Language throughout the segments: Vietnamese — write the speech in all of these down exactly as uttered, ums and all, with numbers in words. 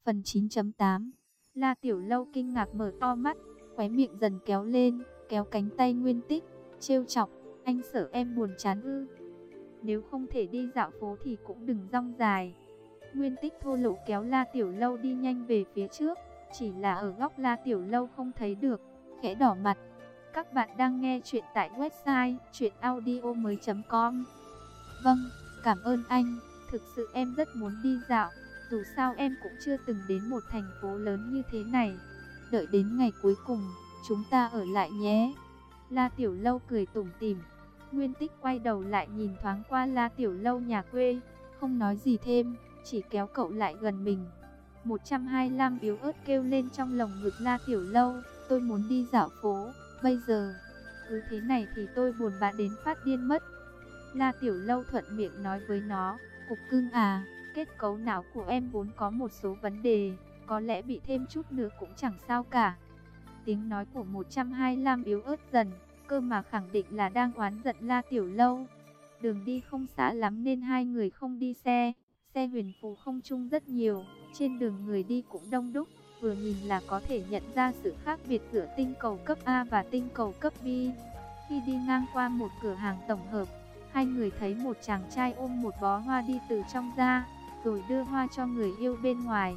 Phần chín chấm tám. La Tiểu Lâu kinh ngạc mở to mắt, khóe miệng dần kéo lên, kéo cánh tay Nguyên Tích, trêu chọc, anh sợ em buồn chán ư? Nếu không thể đi dạo phố thì cũng đừng dong dài. Nguyên Tích thô lỗ kéo La Tiểu Lâu đi nhanh về phía trước, chỉ là ở góc La Tiểu Lâu không thấy được, khẽ đỏ mặt. Các bạn đang nghe chuyện tại website truyện audio mới chấm com. Vâng, cảm ơn anh, thực sự em rất muốn đi dạo, dù sao em cũng chưa từng đến một thành phố lớn như thế này. Đợi đến ngày cuối cùng, chúng ta ở lại nhé. La Tiểu Lâu cười tủm tỉm. Nguyên Tích quay đầu lại nhìn thoáng qua La Tiểu Lâu nhà quê, không nói gì thêm, chỉ kéo cậu lại gần mình. một trăm hai mươi lăm yếu ớt kêu lên trong lồng ngực La Tiểu Lâu, tôi muốn đi dạo phố, bây giờ, cứ thế này thì tôi buồn bã đến phát điên mất. La Tiểu Lâu thuận miệng nói với nó, cục cưng à, kết cấu não của em vốn có một số vấn đề, có lẽ bị thêm chút nữa cũng chẳng sao cả. Tiếng nói của một trăm hai mươi lăm yếu ớt dần, cơ mà khẳng định là đang oán giận La Tiểu Lâu. Đường đi không xa lắm nên hai người không đi xe, xe huyền phù không chung rất nhiều, trên đường người đi cũng đông đúc, vừa nhìn là có thể nhận ra sự khác biệt giữa tinh cầu cấp A và tinh cầu cấp B. Khi đi ngang qua một cửa hàng tổng hợp, hai người thấy một chàng trai ôm một bó hoa đi từ trong ra, rồi đưa hoa cho người yêu bên ngoài.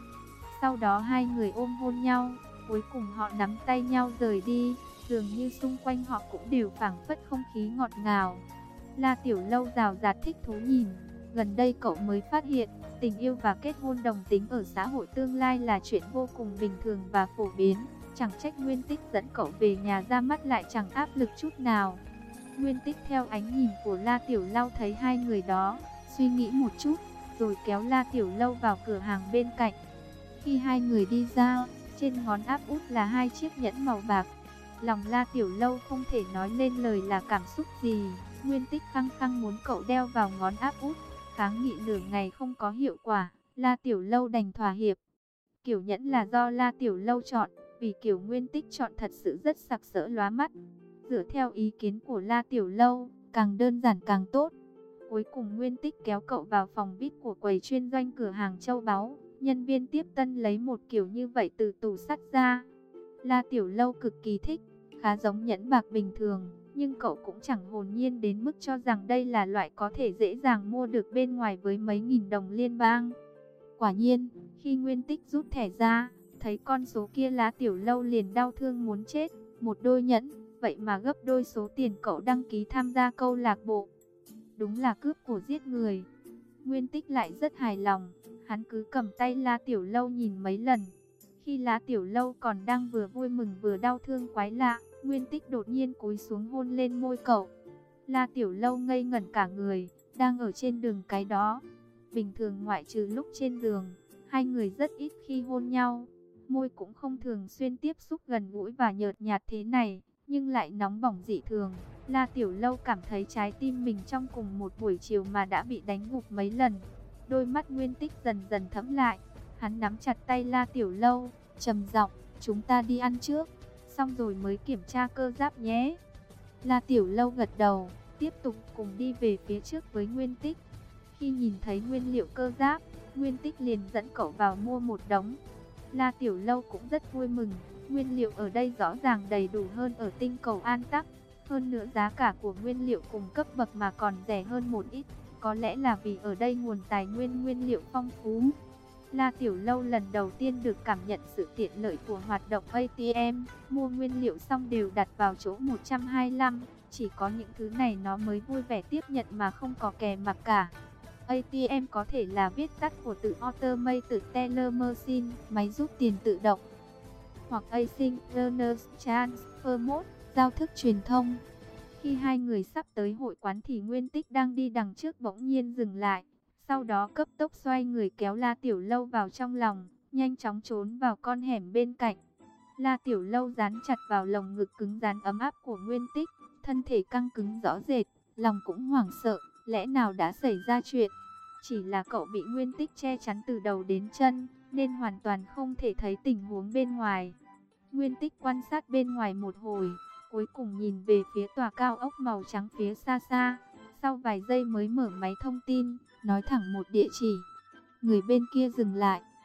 Sau đó hai người ôm hôn nhau, cuối cùng họ nắm tay nhau rời đi, dường như xung quanh họ cũng đều phảng phất không khí ngọt ngào. La Tiểu Lâu rào rạt thích thú nhìn, gần đây cậu mới phát hiện, tình yêu và kết hôn đồng tính ở xã hội tương lai là chuyện vô cùng bình thường và phổ biến, chẳng trách Nguyên Tích dẫn cậu về nhà ra mắt lại chẳng áp lực chút nào. Nguyên Tích theo ánh nhìn của La Tiểu Lâu thấy hai người đó, suy nghĩ một chút, rồi kéo La Tiểu Lâu vào cửa hàng bên cạnh. Khi hai người đi ra, trên ngón áp út là hai chiếc nhẫn màu bạc. Lòng La Tiểu Lâu không thể nói lên lời là cảm xúc gì. Nguyên Tích khăng khăng muốn cậu đeo vào ngón áp út, kháng nghị nửa ngày không có hiệu quả, La Tiểu Lâu đành thỏa hiệp. Kiểu nhẫn là do La Tiểu Lâu chọn, vì kiểu Nguyên Tích chọn thật sự rất sặc sỡ lóa mắt. Dựa theo ý kiến của La Tiểu Lâu, càng đơn giản càng tốt. Cuối cùng Nguyên Tích kéo cậu vào phòng vê i pê của quầy chuyên doanh cửa hàng châu báu. Nhân viên tiếp tân lấy một kiểu như vậy từ tủ sắt ra. La Tiểu Lâu cực kỳ thích, khá giống nhẫn bạc bình thường, nhưng cậu cũng chẳng hồn nhiên đến mức cho rằng đây là loại có thể dễ dàng mua được bên ngoài với mấy nghìn đồng liên bang. Quả nhiên, khi Nguyên Tích rút thẻ ra, thấy con số kia La Tiểu Lâu liền đau thương muốn chết. Một đôi nhẫn, vậy mà gấp đôi số tiền cậu đăng ký tham gia câu lạc bộ. Đúng là cướp của giết người. Nguyên Tích lại rất hài lòng, hắn cứ cầm tay La Tiểu Lâu nhìn mấy lần. Khi La Tiểu Lâu còn đang vừa vui mừng vừa đau thương quái lạ, Nguyên Tích đột nhiên cúi xuống hôn lên môi cậu. La Tiểu Lâu ngây ngẩn cả người, đang ở trên đường cái đó. Bình thường ngoại trừ lúc trên giường, hai người rất ít khi hôn nhau. Môi cũng không thường xuyên tiếp xúc gần gũi và nhợt nhạt thế này, nhưng lại nóng bỏng dị thường. La Tiểu Lâu cảm thấy trái tim mình trong cùng một buổi chiều mà đã bị đánh gục mấy lần. Đôi mắt Nguyên Tích dần dần thẫm lại, hắn nắm chặt tay La Tiểu Lâu, trầm giọng, chúng ta đi ăn trước, xong rồi mới kiểm tra cơ giáp nhé. La Tiểu Lâu gật đầu, tiếp tục cùng đi về phía trước với Nguyên Tích. Khi nhìn thấy nguyên liệu cơ giáp, Nguyên Tích liền dẫn cậu vào mua một đống. La Tiểu Lâu cũng rất vui mừng, nguyên liệu ở đây rõ ràng đầy đủ hơn ở tinh cầu An Tắc. Hơn nữa giá cả của nguyên liệu cùng cấp bậc mà còn rẻ hơn một ít, có lẽ là vì ở đây nguồn tài nguyên nguyên liệu phong phú. La Tiểu Lâu lần đầu tiên được cảm nhận sự tiện lợi của hoạt động a tê em, mua nguyên liệu xong đều đặt vào chỗ một trăm hai mươi lăm, chỉ có những thứ này nó mới vui vẻ tiếp nhận mà không có kè mặc cả. a tê em có thể là viết tắt của từ Automated Teller Machine, máy rút tiền tự động, hoặc Asynchronous Transfer Mode, giao thức truyền thông. Khi hai người sắp tới hội quán thì Nguyên Tích đang đi đằng trước bỗng nhiên dừng lại, sau đó cấp tốc xoay người kéo La Tiểu Lâu vào trong lòng, nhanh chóng trốn vào con hẻm bên cạnh. La Tiểu Lâu dán chặt vào lồng ngực cứng rắn ấm áp của Nguyên Tích, thân thể căng cứng rõ rệt, lòng cũng hoảng sợ, lẽ nào đã xảy ra chuyện. Chỉ là cậu bị Nguyên Tích che chắn từ đầu đến chân, nên hoàn toàn không thể thấy tình huống bên ngoài. Nguyên Tích quan sát bên ngoài một hồi, cuối cùng nhìn về phía tòa cao ốc màu trắng phía xa xa, sau vài giây mới mở máy thông tin, nói thẳng một địa chỉ. Người bên kia dừng lại,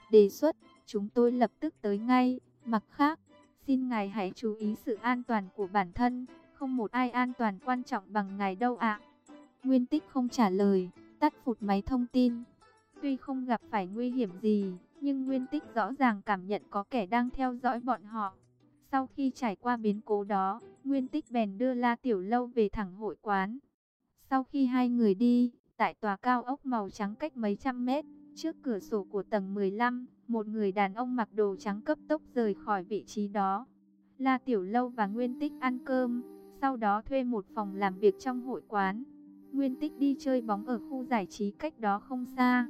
đề xuất, chúng tôi lập tức tới ngay. Mặt khác, xin ngài hãy chú ý sự an toàn của bản thân, không một ai an toàn quan trọng bằng ngài đâu ạ. Nguyên Tích không trả lời, tắt phụt máy thông tin. Tuy không gặp phải nguy hiểm gì, nhưng Nguyên Tích rõ ràng cảm nhận có kẻ đang theo dõi bọn họ. Sau khi trải qua biến cố đó, Nguyên Tích bèn đưa La Tiểu Lâu về thẳng hội quán. Sau khi hai người đi, tại tòa cao ốc màu trắng cách mấy trăm mét, trước cửa sổ của tầng mười lăm, một người đàn ông mặc đồ trắng cấp tốc rời khỏi vị trí đó. La Tiểu Lâu và Nguyên Tích ăn cơm, sau đó thuê một phòng làm việc trong hội quán. Nguyên Tích đi chơi bóng ở khu giải trí cách đó không xa.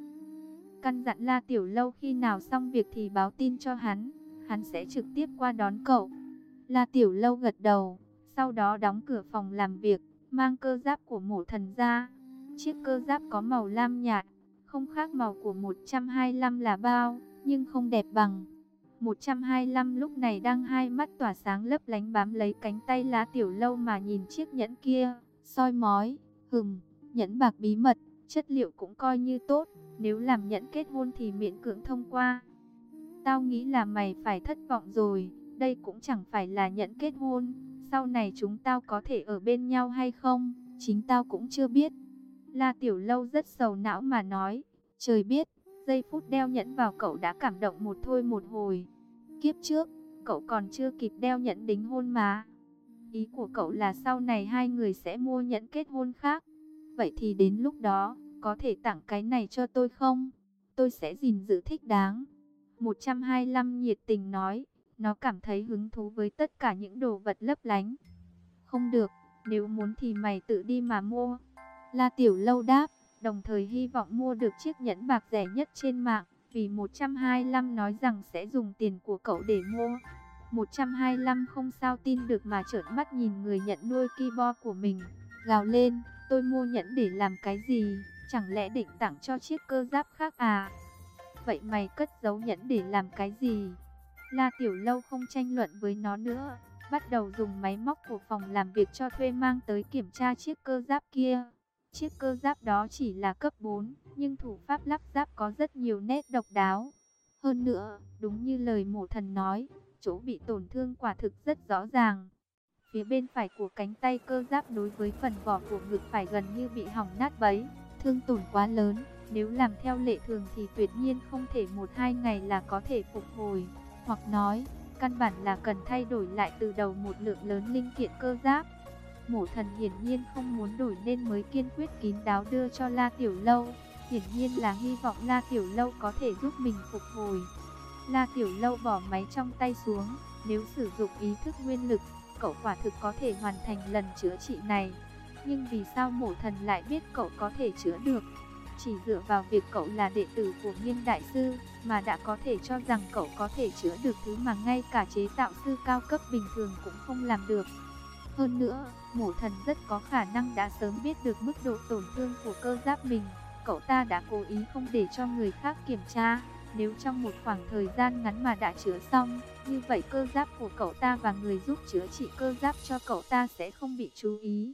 Căn dặn La Tiểu Lâu khi nào xong việc thì báo tin cho hắn, hắn sẽ trực tiếp qua đón cậu. La Tiểu Lâu gật đầu, sau đó đóng cửa phòng làm việc, mang cơ giáp của Mộ Thần ra. Chiếc cơ giáp có màu lam nhạt, không khác màu của một trăm hai mươi lăm là bao, nhưng không đẹp bằng. một trăm hai mươi lăm lúc này đang hai mắt tỏa sáng lấp lánh bám lấy cánh tay La Tiểu Lâu mà nhìn chiếc nhẫn kia, soi mói, hừm, nhẫn bạc bí mật, chất liệu cũng coi như tốt, nếu làm nhẫn kết hôn thì miễn cưỡng thông qua. Tao nghĩ là mày phải thất vọng rồi, đây cũng chẳng phải là nhẫn kết hôn, sau này chúng tao có thể ở bên nhau hay không, chính tao cũng chưa biết. La Tiểu Lâu rất sầu não mà nói, trời biết, giây phút đeo nhẫn vào cậu đã cảm động một thôi một hồi. Kiếp trước, cậu còn chưa kịp đeo nhẫn đính hôn mà. Ý của cậu là sau này hai người sẽ mua nhẫn kết hôn khác. Vậy thì đến lúc đó, có thể tặng cái này cho tôi không? Tôi sẽ gìn giữ thích đáng. một trăm hai mươi lăm nhiệt tình nói, nó cảm thấy hứng thú với tất cả những đồ vật lấp lánh. Không được, nếu muốn thì mày tự đi mà mua. La Tiểu Lâu đáp, đồng thời hy vọng mua được chiếc nhẫn bạc rẻ nhất trên mạng, vì một trăm hai mươi lăm nói rằng sẽ dùng tiền của cậu để mua. một trăm hai mươi lăm không sao tin được mà trợn mắt nhìn người nhận nuôi keyboard của mình, gào lên, tôi mua nhẫn để làm cái gì, chẳng lẽ định tặng cho chiếc cơ giáp khác à? Vậy mày cất giấu nhẫn để làm cái gì? La Tiểu Lâu không tranh luận với nó nữa, bắt đầu dùng máy móc của phòng làm việc cho thuê mang tới kiểm tra chiếc cơ giáp kia. Chiếc cơ giáp đó chỉ là cấp bốn, nhưng thủ pháp lắp ráp có rất nhiều nét độc đáo. Hơn nữa, đúng như lời Mộ Thần nói, chỗ bị tổn thương quả thực rất rõ ràng. Phía bên phải của cánh tay cơ giáp đối với phần vỏ của ngực phải gần như bị hỏng nát bấy, thương tổn quá lớn. Nếu làm theo lệ thường thì tuyệt nhiên không thể một hai ngày là có thể phục hồi. Hoặc nói, căn bản là cần thay đổi lại từ đầu một lượng lớn linh kiện cơ giáp. Mộ Thần hiển nhiên không muốn đổi nên mới kiên quyết kín đáo đưa cho La Tiểu Lâu. Hiển nhiên là hy vọng La Tiểu Lâu có thể giúp mình phục hồi. La Tiểu Lâu bỏ máy trong tay xuống. Nếu sử dụng ý thức nguyên lực, cậu quả thực có thể hoàn thành lần chữa trị này. Nhưng vì sao Mộ Thần lại biết cậu có thể chữa được? Chỉ dựa vào việc cậu là đệ tử của Nghiêm Đại Sư mà đã có thể cho rằng cậu có thể chữa được thứ mà ngay cả chế tạo sư cao cấp bình thường cũng không làm được. Hơn nữa, Mộ Thần rất có khả năng đã sớm biết được mức độ tổn thương của cơ giáp mình. Cậu ta đã cố ý không để cho người khác kiểm tra. Nếu trong một khoảng thời gian ngắn mà đã chữa xong, như vậy cơ giáp của cậu ta và người giúp chữa trị cơ giáp cho cậu ta sẽ không bị chú ý.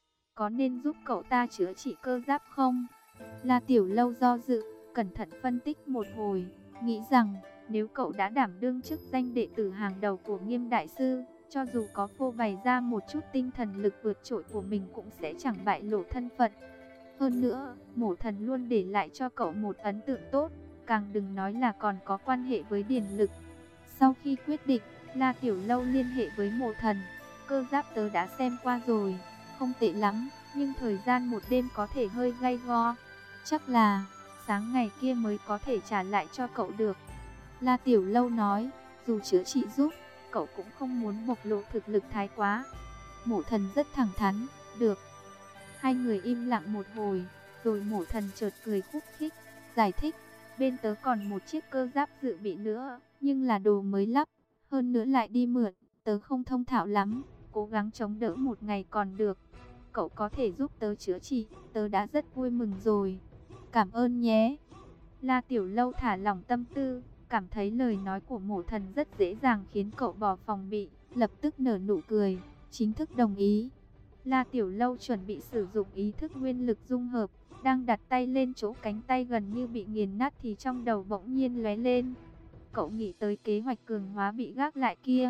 Có nên giúp cậu ta chữa trị cơ giáp không? La Tiểu Lâu do dự, cẩn thận phân tích một hồi, nghĩ rằng nếu cậu đã đảm đương chức danh đệ tử hàng đầu của Nghiêm Đại Sư, cho dù có phô bày ra một chút tinh thần lực vượt trội của mình cũng sẽ chẳng bại lộ thân phận. Hơn nữa, Mộ Thần luôn để lại cho cậu một ấn tượng tốt, càng đừng nói là còn có quan hệ với Điền Lực. Sau khi quyết định, La Tiểu Lâu liên hệ với Mộ Thần, cơ giáp tớ đã xem qua rồi, không tệ lắm, nhưng thời gian một đêm có thể hơi gay go. Chắc là sáng ngày kia mới có thể trả lại cho cậu được. La Tiểu Lâu nói, dù chữa trị giúp, cậu cũng không muốn bộc lộ thực lực thái quá. Mộ Thần rất thẳng thắn, được. Hai người im lặng một hồi, rồi Mộ Thần chợt cười khúc khích, giải thích, bên tớ còn một chiếc cơ giáp dự bị nữa, nhưng là đồ mới lắp, hơn nữa lại đi mượn, tớ không thông thạo lắm, cố gắng chống đỡ một ngày còn được. Cậu có thể giúp tớ chữa trị, tớ đã rất vui mừng rồi. Cảm ơn nhé. La Tiểu Lâu thả lỏng tâm tư, cảm thấy lời nói của Mộ Thần rất dễ dàng khiến cậu bỏ phòng bị, lập tức nở nụ cười, chính thức đồng ý. La Tiểu Lâu chuẩn bị sử dụng ý thức nguyên lực dung hợp, Đang đặt tay lên chỗ cánh tay gần như bị nghiền nát thì trong đầu bỗng nhiên lóe lên. Cậu nghĩ tới kế hoạch cường hóa bị gác lại kia.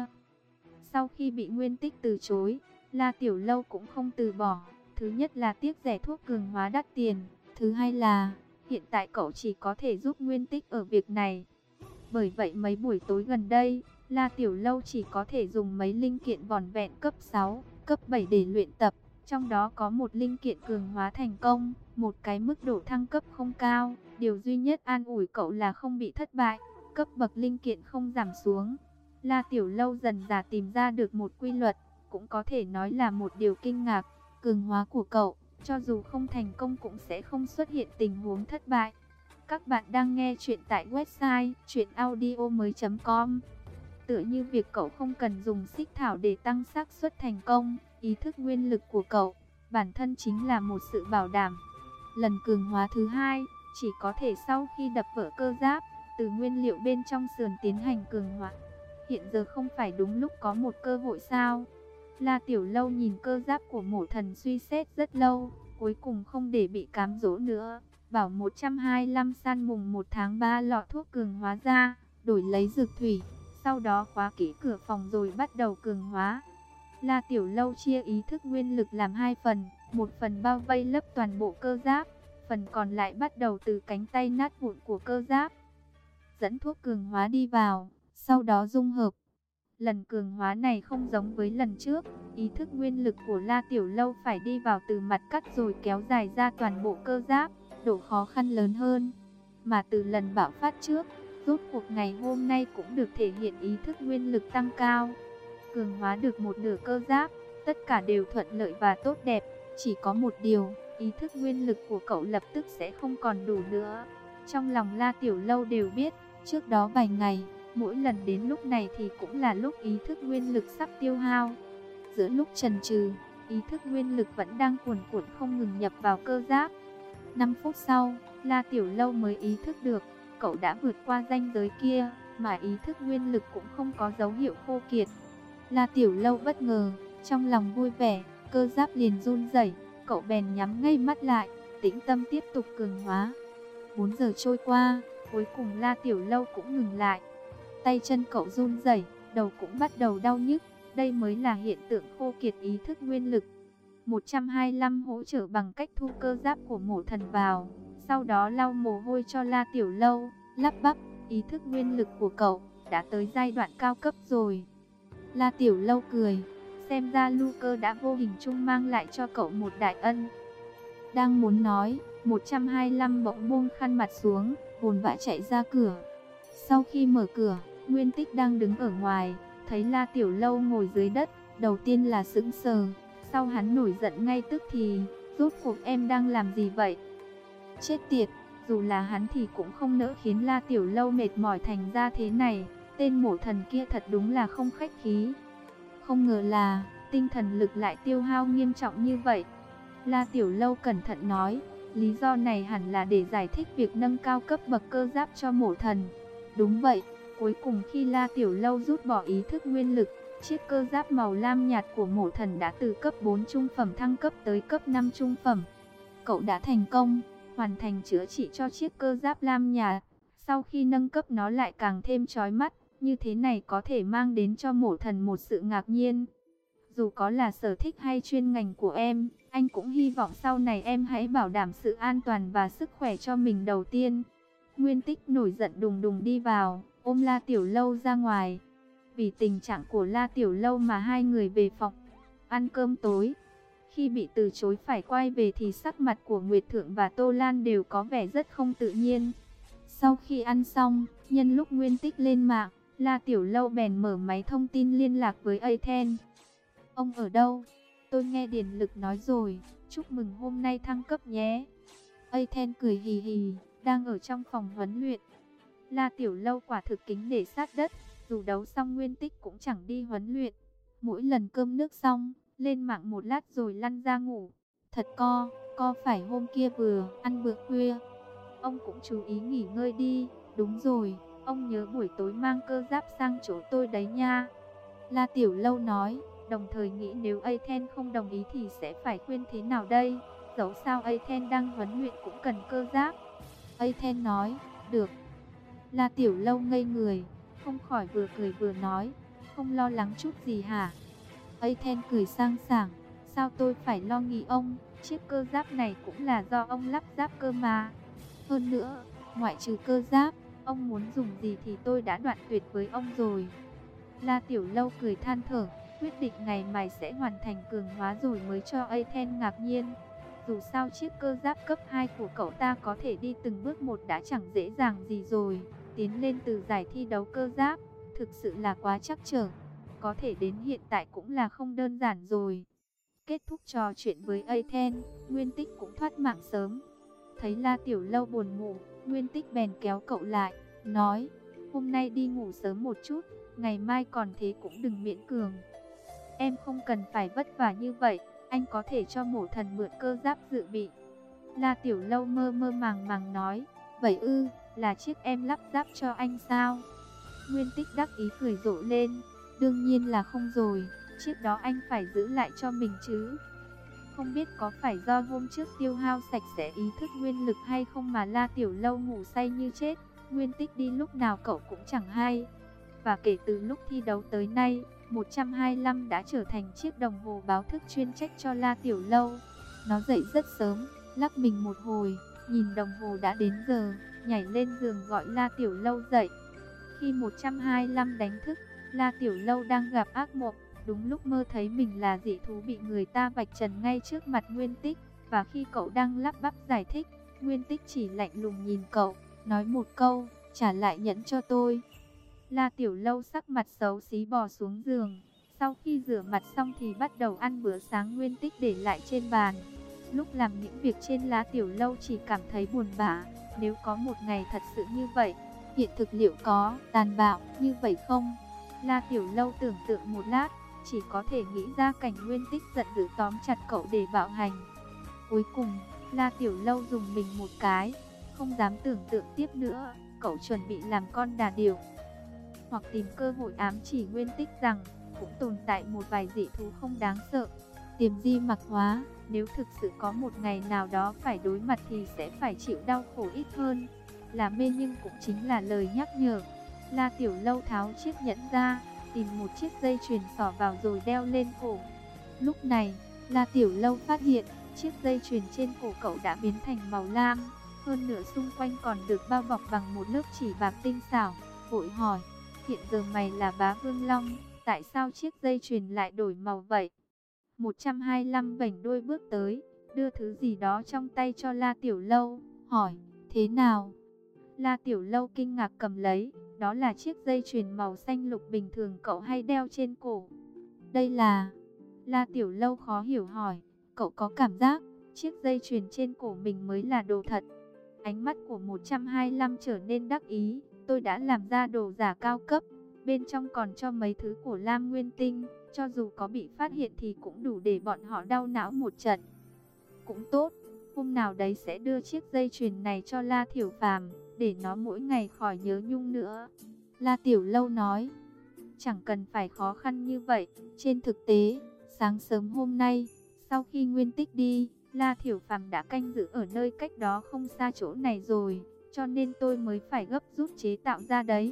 Sau khi bị Nguyên Tích từ chối, La Tiểu Lâu cũng không từ bỏ. Thứ nhất là tiếc rẻ thuốc cường hóa đắt tiền. Thứ hai là hiện tại cậu chỉ có thể giúp Nguyên Tích ở việc này. Bởi vậy mấy buổi tối gần đây, La Tiểu Lâu chỉ có thể dùng mấy linh kiện vỏn vẹn cấp sáu, cấp bảy để luyện tập. Trong đó có một linh kiện cường hóa thành công, một cái mức độ thăng cấp không cao. Điều duy nhất an ủi cậu là không bị thất bại, cấp bậc linh kiện không giảm xuống. La Tiểu Lâu dần dà tìm ra được một quy luật, cũng có thể nói là một điều kinh ngạc. Cường hóa của cậu, cho dù không thành công cũng sẽ không xuất hiện tình huống thất bại. Các bạn đang nghe chuyện tại website truyện audio mới chấm com. Tựa như việc cậu không cần dùng xích thảo để tăng xác suất thành công, ý thức nguyên lực của cậu, bản thân chính là một sự bảo đảm. Lần cường hóa thứ hai, chỉ có thể sau khi đập vỡ cơ giáp, từ nguyên liệu bên trong sườn tiến hành cường hóa. Hiện giờ không phải đúng lúc có một cơ hội sao? La Tiểu Lâu nhìn cơ giáp của Mộ Thần suy xét rất lâu, cuối cùng không để bị cám dỗ nữa. Bảo một trăm hai mươi lăm san mùng một tháng ba lọ thuốc cường hóa ra, đổi lấy dược thủy. Sau đó khóa kỹ cửa phòng rồi bắt đầu cường hóa. La Tiểu Lâu chia ý thức nguyên lực làm hai phần, một phần bao vây lấp toàn bộ cơ giáp, phần còn lại bắt đầu từ cánh tay nát vụn của cơ giáp. Dẫn thuốc cường hóa đi vào, sau đó dung hợp. Lần cường hóa này không giống với lần trước, ý thức nguyên lực của La Tiểu Lâu phải đi vào từ mặt cắt rồi kéo dài ra toàn bộ cơ giáp, độ khó khăn lớn hơn. Mà từ lần bạo phát trước, rốt cuộc ngày hôm nay cũng được thể hiện ý thức nguyên lực tăng cao. Cường hóa được một nửa cơ giáp, tất cả đều thuận lợi và tốt đẹp. Chỉ có một điều, ý thức nguyên lực của cậu lập tức sẽ không còn đủ nữa. Trong lòng La Tiểu Lâu đều biết, trước đó vài ngày, mỗi lần đến lúc này thì cũng là lúc ý thức nguyên lực sắp tiêu hao. Giữa lúc chần chừ, ý thức nguyên lực vẫn đang cuồn cuộn không ngừng nhập vào cơ giáp. năm phút sau, La Tiểu Lâu mới ý thức được, cậu đã vượt qua ranh giới kia, mà ý thức nguyên lực cũng không có dấu hiệu khô kiệt. La Tiểu Lâu bất ngờ, trong lòng vui vẻ, cơ giáp liền run rẩy, cậu bèn nhắm ngay mắt lại, tĩnh tâm tiếp tục cường hóa. bốn giờ trôi qua, cuối cùng La Tiểu Lâu cũng ngừng lại. Tay chân cậu run rẩy, đầu cũng bắt đầu đau nhức, đây mới là hiện tượng khô kiệt ý thức nguyên lực. một trăm hai mươi lăm hỗ trợ bằng cách thu cơ giáp của Mộ Thần vào, sau đó lau mồ hôi cho La Tiểu Lâu, lắp bắp, ý thức nguyên lực của cậu đã tới giai đoạn cao cấp rồi. La Tiểu Lâu cười, xem ra Luke đã vô hình chung mang lại cho cậu một đại ân. Đang muốn nói, một trăm hai mươi lăm bỗng buông khăn mặt xuống, vồn vã chạy ra cửa. Sau khi mở cửa, Nguyên Tích đang đứng ở ngoài, thấy La Tiểu Lâu ngồi dưới đất, đầu tiên là sững sờ, sau hắn nổi giận ngay tức thì, rốt cuộc em đang làm gì vậy? Chết tiệt, dù là hắn thì cũng không nỡ khiến La Tiểu Lâu mệt mỏi thành ra thế này, tên Mộ Thần kia thật đúng là không khách khí. Không ngờ là, tinh thần lực lại tiêu hao nghiêm trọng như vậy. La Tiểu Lâu cẩn thận nói, lý do này hẳn là để giải thích việc nâng cao cấp bậc cơ giáp cho Mộ Thần. Đúng vậy, cuối cùng khi La Tiểu Lâu rút bỏ ý thức nguyên lực, chiếc cơ giáp màu lam nhạt của Mộ Thần đã từ cấp bốn trung phẩm thăng cấp tới cấp năm trung phẩm. Cậu đã thành công, hoàn thành chữa trị cho chiếc cơ giáp lam nhạt. Sau khi nâng cấp nó lại càng thêm chói mắt, như thế này có thể mang đến cho Mộ Thần một sự ngạc nhiên. Dù có là sở thích hay chuyên ngành của em, anh cũng hy vọng sau này em hãy bảo đảm sự an toàn và sức khỏe cho mình đầu tiên. Nguyên Tích nổi giận đùng đùng đi vào, ôm La Tiểu Lâu ra ngoài. Vì tình trạng của La Tiểu Lâu mà hai người về phòng ăn cơm tối. Khi bị từ chối phải quay về thì sắc mặt của Nguyệt Thượng và Tô Lan đều có vẻ rất không tự nhiên. Sau khi ăn xong, nhân lúc Nguyên Tích lên mạng, La Tiểu Lâu bèn mở máy thông tin liên lạc với Aten. Ông ở đâu? Tôi nghe Điền Lực nói rồi, chúc mừng hôm nay thăng cấp nhé. Aten cười hì hì, đang ở trong phòng huấn luyện. La Tiểu Lâu quả thực kính nể sát đất, dù đấu xong Nguyên Tích cũng chẳng đi huấn luyện. Mỗi lần cơm nước xong, lên mạng một lát rồi lăn ra ngủ. Thật co, co phải hôm kia vừa ăn bữa khuya. Ông cũng chú ý nghỉ ngơi đi, đúng rồi, ông nhớ buổi tối mang cơ giáp sang chỗ tôi đấy nha. La Tiểu Lâu nói, đồng thời nghĩ nếu Aten không đồng ý thì sẽ phải khuyên thế nào đây. dẫu sao Athena đang huấn luyện cũng cần cơ giáp. Athena nói, được. La Tiểu Lâu ngây người, không khỏi vừa cười vừa nói, không lo lắng chút gì hả? Athena cười sang sảng, sao tôi phải lo nghĩ ông, chiếc cơ giáp này cũng là do ông lắp ráp cơ mà. Hơn nữa, ngoại trừ cơ giáp, ông muốn dùng gì thì tôi đã đoạn tuyệt với ông rồi. La Tiểu Lâu cười than thở, quyết định ngày mai sẽ hoàn thành cường hóa rồi mới cho Athena ngạc nhiên. Dù sao chiếc cơ giáp cấp hai của cậu ta có thể đi từng bước một đã chẳng dễ dàng gì rồi. Tiến lên từ giải thi đấu cơ giáp, thực sự là quá trắc trở. Có thể đến hiện tại cũng là không đơn giản rồi. Kết thúc trò chuyện với Athena, Nguyên Tích cũng thoát mạng sớm. Thấy La Tiểu Lâu buồn ngủ, Nguyên Tích bèn kéo cậu lại, nói, hôm nay đi ngủ sớm một chút, ngày mai còn thế cũng đừng miễn cường. Em không cần phải vất vả như vậy, anh có thể cho Mổ Thần mượn cơ giáp dự bị. La Tiểu Lâu mơ mơ màng màng nói, vậy ư, là chiếc em lắp ráp cho anh sao? Nguyên Tích đắc ý cười rộ lên, đương nhiên là không rồi, chiếc đó anh phải giữ lại cho mình chứ. Không biết có phải do hôm trước tiêu hao sạch sẽ ý thức nguyên lực hay không mà La Tiểu Lâu ngủ say như chết, Nguyên Tích đi lúc nào cậu cũng chẳng hay. Và kể từ lúc thi đấu tới nay, một trăm hai mươi lăm đã trở thành chiếc đồng hồ báo thức chuyên trách cho La Tiểu Lâu. Nó dậy rất sớm, lắc mình một hồi, nhìn đồng hồ đã đến giờ, nhảy lên giường gọi La Tiểu Lâu dậy. Khi một trăm hai mươi lăm đánh thức, La Tiểu Lâu đang gặp ác mộng, đúng lúc mơ thấy mình là dị thú bị người ta vạch trần ngay trước mặt Nguyên Tích. Và khi cậu đang lắp bắp giải thích, Nguyên Tích chỉ lạnh lùng nhìn cậu, nói một câu, trả lại nhẫn cho tôi. La Tiểu Lâu sắc mặt xấu xí bò xuống giường. Sau khi rửa mặt xong thì bắt đầu ăn bữa sáng Nguyên Tích để lại trên bàn. Lúc làm những việc trên, La Tiểu Lâu chỉ cảm thấy buồn bã. Nếu có một ngày thật sự như vậy, hiện thực liệu có tàn bạo như vậy không? La Tiểu Lâu tưởng tượng một lát, chỉ có thể nghĩ ra cảnh Nguyên Tích giận dữ tóm chặt cậu để bạo hành. Cuối cùng, La Tiểu Lâu dùng mình một cái, không dám tưởng tượng tiếp nữa. Cậu chuẩn bị làm con đà điểu, hoặc tìm cơ hội ám chỉ Nguyên Tích rằng cũng tồn tại một vài dị thú không đáng sợ, tiềm di mặc hóa. Nếu thực sự có một ngày nào đó phải đối mặt thì sẽ phải chịu đau khổ ít hơn. Là mê nhưng cũng chính là lời nhắc nhở. La Tiểu Lâu tháo chiếc nhẫn ra, tìm một chiếc dây chuyền xỏ vào rồi đeo lên cổ. Lúc này, La Tiểu Lâu phát hiện chiếc dây chuyền trên cổ cậu đã biến thành màu lam, hơn nữa xung quanh còn được bao bọc bằng một lớp chỉ bạc tinh xảo. Vội hỏi, hiện giờ mày là bá Vương Long, tại sao chiếc dây chuyền lại đổi màu vậy? một trăm hai mươi lăm vểnh đuôi bước tới, đưa thứ gì đó trong tay cho La Tiểu Lâu, hỏi, thế nào? La Tiểu Lâu kinh ngạc cầm lấy, đó là chiếc dây chuyền màu xanh lục bình thường cậu hay đeo trên cổ. Đây là... La Tiểu Lâu khó hiểu hỏi, cậu có cảm giác chiếc dây chuyền trên cổ mình mới là đồ thật? Ánh mắt của một trăm hai mươi lăm trở nên đắc ý, tôi đã làm ra đồ giả cao cấp, bên trong còn cho mấy thứ của Lam Nguyên Tinh, cho dù có bị phát hiện thì cũng đủ để bọn họ đau não một trận. Cũng tốt, hôm nào đấy sẽ đưa chiếc dây chuyền này cho La Thiểu Phàm, để nó mỗi ngày khỏi nhớ nhung nữa. La Tiểu Lâu nói, chẳng cần phải khó khăn như vậy. Trên thực tế, sáng sớm hôm nay, sau khi Nguyên Tích đi, La Thiểu Phàm đã canh giữ ở nơi cách đó không xa chỗ này rồi, cho nên tôi mới phải gấp rút chế tạo ra đấy.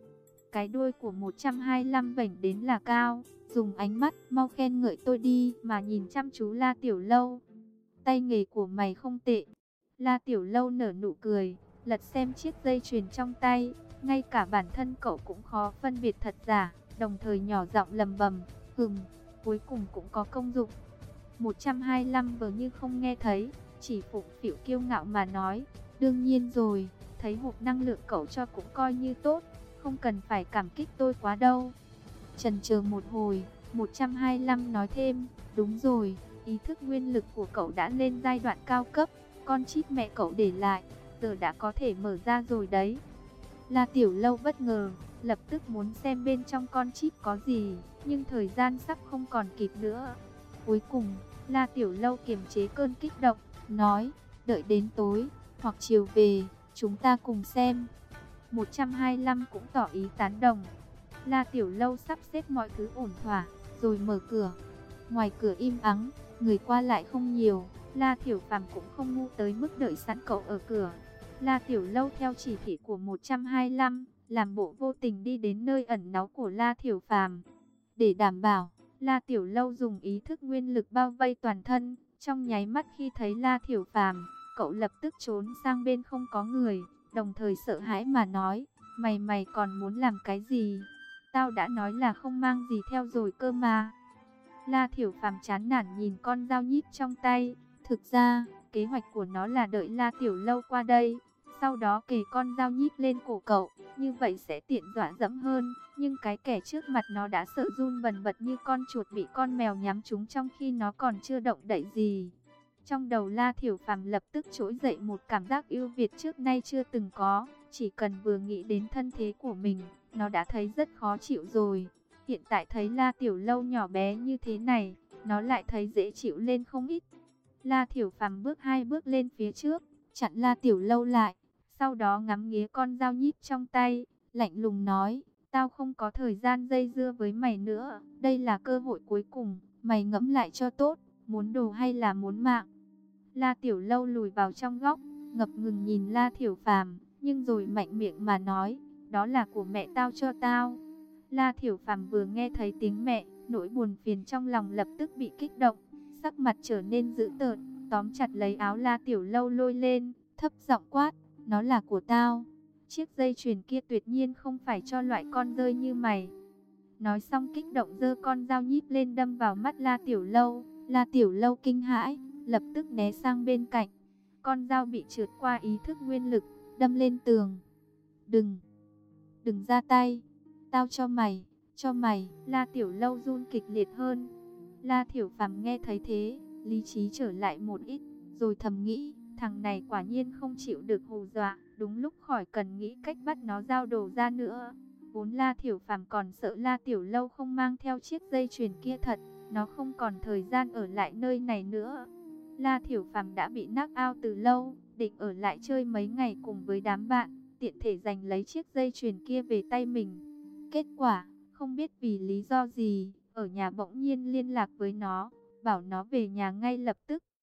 Cái đuôi của một trăm hai mươi lăm vểnh đến là cao, dùng ánh mắt mau khen ngợi tôi đi mà nhìn chăm chú La Tiểu Lâu. Tay nghề của mày không tệ. La Tiểu Lâu nở nụ cười, lật xem chiếc dây chuyền trong tay, ngay cả bản thân cậu cũng khó phân biệt thật giả, đồng thời nhỏ giọng lầm bầm, hừm, cuối cùng cũng có công dụng. một trăm hai mươi lăm vờ như không nghe thấy, chỉ phụng phịu kiêu ngạo mà nói, đương nhiên rồi, thấy hộp năng lượng cậu cho cũng coi như tốt, không cần phải cảm kích tôi quá đâu. Chần chờ một hồi, một trăm hai mươi lăm nói thêm, đúng rồi, ý thức nguyên lực của cậu đã lên giai đoạn cao cấp, con chip mẹ cậu để lại, giờ đã có thể mở ra rồi đấy. La Tiểu Lâu bất ngờ, lập tức muốn xem bên trong con chip có gì, nhưng thời gian sắp không còn kịp nữa. Cuối cùng, La Tiểu Lâu kiềm chế cơn kích động, nói, đợi đến tối, hoặc chiều về, chúng ta cùng xem. một trăm hai mươi lăm cũng tỏ ý tán đồng. La Tiểu Lâu sắp xếp mọi thứ ổn thỏa, rồi mở cửa. Ngoài cửa im ắng, người qua lại không nhiều, La Thiểu Phàm cũng không ngu tới mức đợi sẵn cậu ở cửa. La Tiểu Lâu theo chỉ thị của một trăm hai mươi lăm, làm bộ vô tình đi đến nơi ẩn náu của La Thiểu Phàm. Để đảm bảo, La Tiểu Lâu dùng ý thức nguyên lực bao vây toàn thân. Trong nháy mắt khi thấy La Thiểu Phàm, cậu lập tức trốn sang bên không có người, đồng thời sợ hãi mà nói, mày mày còn muốn làm cái gì? Tao đã nói là không mang gì theo rồi cơ mà. La Thiểu Phàm chán nản nhìn con dao nhíp trong tay. Thực ra, kế hoạch của nó là đợi La Tiểu Lâu qua đây, sau đó kề con dao nhíp lên cổ cậu, như vậy sẽ tiện dọa dẫm hơn. Nhưng cái kẻ trước mặt nó đã sợ run bần bật như con chuột bị con mèo nhắm trúng trong khi nó còn chưa động đậy gì. Trong đầu La Thiểu Phàm lập tức trỗi dậy một cảm giác ưu việt trước nay chưa từng có. Chỉ cần vừa nghĩ đến thân thế của mình, nó đã thấy rất khó chịu rồi. Hiện tại thấy La Tiểu Lâu nhỏ bé như thế này, nó lại thấy dễ chịu lên không ít. La Thiểu Phàm bước hai bước lên phía trước, chặn La Tiểu Lâu lại. Sau đó ngắm nghía con dao nhíp trong tay, lạnh lùng nói, tao không có thời gian dây dưa với mày nữa. Đây là cơ hội cuối cùng, mày ngẫm lại cho tốt, muốn đồ hay là muốn mạng. La Tiểu Lâu lùi vào trong góc, ngập ngừng nhìn La Thiểu Phàm, nhưng rồi mạnh miệng mà nói, đó là của mẹ tao cho tao. La Thiểu Phàm vừa nghe thấy tiếng mẹ, nỗi buồn phiền trong lòng lập tức bị kích động, sắc mặt trở nên dữ tợn, tóm chặt lấy áo La Tiểu Lâu lôi lên, thấp giọng quát, nó là của tao. Chiếc dây chuyền kia tuyệt nhiên không phải cho loại con rơi như mày. Nói xong kích động giơ con dao nhíp lên đâm vào mắt La Tiểu Lâu. La Tiểu Lâu kinh hãi, lập tức né sang bên cạnh. Con dao bị trượt qua ý thức nguyên lực, đâm lên tường. Đừng, đừng ra tay. Tao cho mày, cho mày. La Tiểu Lâu run kịch liệt hơn. La Thiểu Phàm nghe thấy thế, lý trí trở lại một ít, rồi thầm nghĩ, thằng này quả nhiên không chịu được hù dọa, đúng lúc khỏi cần nghĩ cách bắt nó giao đồ ra nữa. Vốn La Thiểu Phàm còn sợ La Tiểu Lâu không mang theo chiếc dây chuyền kia thật, nó không còn thời gian ở lại nơi này nữa. La Thiểu Phàm đã bị knock out từ lâu, định ở lại chơi mấy ngày cùng với đám bạn, tiện thể giành lấy chiếc dây chuyền kia về tay mình. Kết quả, không biết vì lý do gì, ở nhà bỗng nhiên liên lạc với nó, bảo nó về nhà ngay lập tức.